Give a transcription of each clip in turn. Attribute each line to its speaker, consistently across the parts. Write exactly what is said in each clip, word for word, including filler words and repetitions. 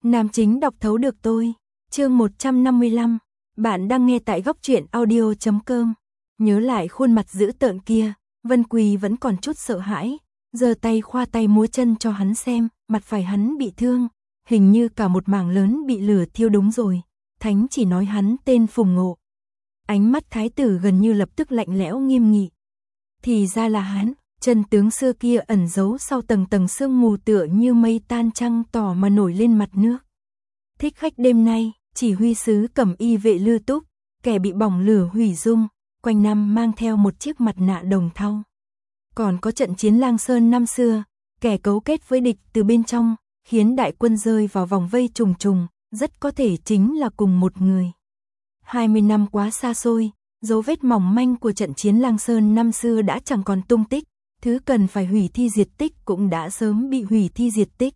Speaker 1: Nam chính đọc thấu được tôi. Chương một trăm năm mươi lăm. Bạn đang nghe tại góc truyện audio chấm com. Nhớ lại khuôn mặt dữ tợn kia, Vân Quỳ vẫn còn chút sợ hãi, giơ tay khoa tay múa chân cho hắn xem, mặt phải hắn bị thương, hình như cả một mảng lớn bị lửa thiêu đúng rồi. Thánh chỉ nói hắn tên Phùng Ngộ. Ánh mắt thái tử gần như lập tức lạnh lẽo nghiêm nghị. Thì ra là hắn, chân tướng xưa kia ẩn giấu sau tầng tầng sương mù tựa như mây tan trăng tỏ mà nổi lên mặt nước. Thích khách đêm nay, chỉ huy sứ Cẩm Y vệ Lư Túc, kẻ bị bỏng lửa hủy dung, quanh năm mang theo một chiếc mặt nạ đồng thau. Còn có trận chiến Lang Sơn năm xưa, kẻ cấu kết với địch từ bên trong, khiến đại quân rơi vào vòng vây trùng trùng, rất có thể chính là cùng một người. hai mươi năm quá xa xôi, dấu vết mỏng manh của trận chiến Lang Sơn năm xưa đã chẳng còn tung tích, thứ cần phải hủy thi diệt tích cũng đã sớm bị hủy thi diệt tích.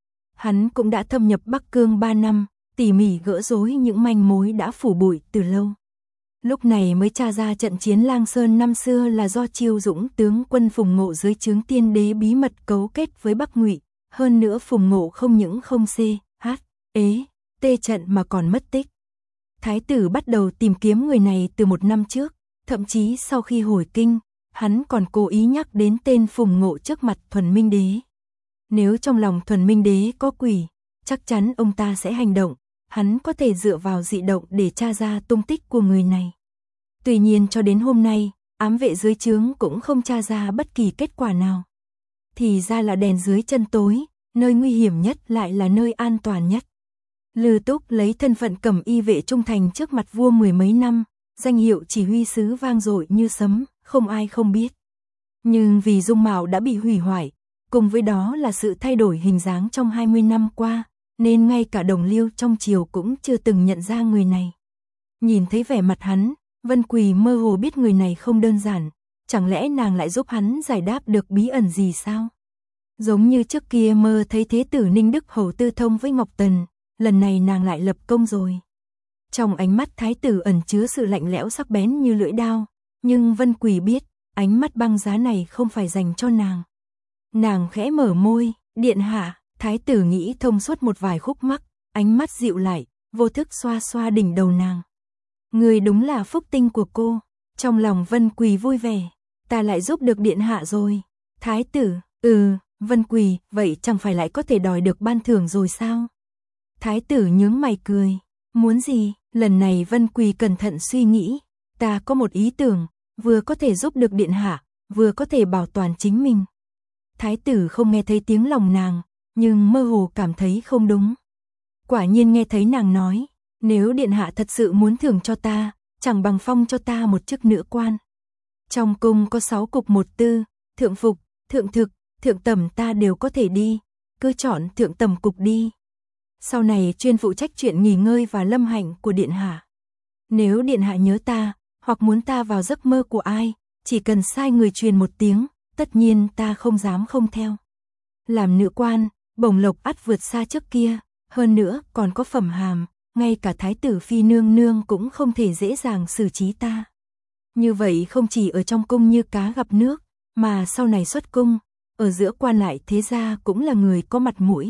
Speaker 1: Hắn cũng đã thâm nhập Bắc Cương ba năm, tỉ mỉ gỡ rối những manh mối đã phủ bụi từ lâu. Lúc này mới tra ra trận chiến Lang Sơn năm xưa là do Chiêu Dũng tướng quân Phùng Ngộ dưới trướng Tiên Đế bí mật cấu kết với Bắc Ngụy, hơn nữa Phùng Ngộ không những không c, h, ế, tê trận mà còn mất tích. Thái tử bắt đầu tìm kiếm người này từ một năm trước, thậm chí sau khi hồi kinh, hắn còn cố ý nhắc đến tên Phùng Ngộ trước mặt Thuần Minh Đế. Nếu trong lòng Thuần Minh Đế có quỷ, chắc chắn ông ta sẽ hành động, hắn có thể dựa vào dị động để tra ra tung tích của người này. Tuy nhiên cho đến hôm nay, ám vệ dưới trướng cũng không tra ra bất kỳ kết quả nào. Thì ra là đèn dưới chân tối, nơi nguy hiểm nhất lại là nơi an toàn nhất. Lư Túc lấy thân phận Cẩm Y vệ trung thành trước mặt vua mười mấy năm, danh hiệu chỉ huy sứ vang dội như sấm, không ai không biết. Nhưng vì dung mạo đã bị hủy hoại, cùng với đó là sự thay đổi hình dáng trong hai mươi năm qua, nên ngay cả đồng liêu trong triều cũng chưa từng nhận ra người này. Nhìn thấy vẻ mặt hắn, Vân Quỳ mơ hồ biết người này không đơn giản, chẳng lẽ nàng lại giúp hắn giải đáp được bí ẩn gì sao? Giống như trước kia mơ thấy thế tử Ninh Đức Hầu tư thông với Ngọc Tần, lần này nàng lại lập công rồi. Trong ánh mắt thái tử ẩn chứa sự lạnh lẽo sắc bén như lưỡi đao, nhưng Vân Quỳ biết, ánh mắt băng giá này không phải dành cho nàng. Nàng khẽ mở môi, điện hạ. Thái tử nghĩ thông suốt một vài khúc mắc, ánh mắt dịu lại, vô thức xoa xoa đỉnh đầu nàng. Người đúng là phúc tinh của cô. Trong lòng Vân Quỳ vui vẻ, ta lại giúp được điện hạ rồi. Thái tử, ừ, Vân Quỳ, vậy chẳng phải lại có thể đòi được ban thưởng rồi sao? Thái tử nhướng mày cười, muốn gì? Lần này Vân Quỳ cẩn thận suy nghĩ, ta có một ý tưởng, vừa có thể giúp được điện hạ, vừa có thể bảo toàn chính mình. Thái tử không nghe thấy tiếng lòng nàng, nhưng mơ hồ cảm thấy không đúng. Quả nhiên nghe thấy nàng nói, nếu điện hạ thật sự muốn thưởng cho ta, chẳng bằng phong cho ta một chức nữ quan. Trong cung có sáu cục một tư, thượng phục, thượng thực, thượng tầm ta đều có thể đi, cứ chọn thượng tầm cục đi. Sau này chuyên phụ trách chuyện nghỉ ngơi và lâm hạnh của điện hạ. Nếu điện hạ nhớ ta, hoặc muốn ta vào giấc mơ của ai, chỉ cần sai người truyền một tiếng, tất nhiên ta không dám không theo. Làm nữ quan, bổng lộc ắt vượt xa trước kia, hơn nữa còn có phẩm hàm, ngay cả thái tử phi nương nương cũng không thể dễ dàng xử trí ta. Như vậy không chỉ ở trong cung như cá gặp nước, mà sau này xuất cung, ở giữa quan lại thế gia cũng là người có mặt mũi.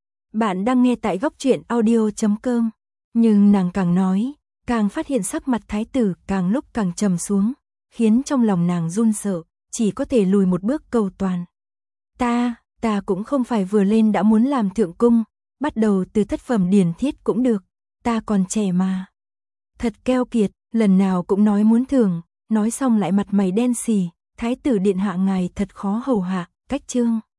Speaker 1: Bạn đang nghe tại góc truyện audio chấm com, nhưng nàng càng nói, càng phát hiện sắc mặt thái tử càng lúc càng trầm xuống, khiến trong lòng nàng run sợ, chỉ có thể lùi một bước cầu toàn. Ta, ta cũng không phải vừa lên đã muốn làm thượng cung, bắt đầu từ thất phẩm điển thiết cũng được, ta còn trẻ mà. Thật keo kiệt, lần nào cũng nói muốn thưởng, nói xong lại mặt mày đen xì, thái tử điện hạ ngài thật khó hầu hạ, cách chương.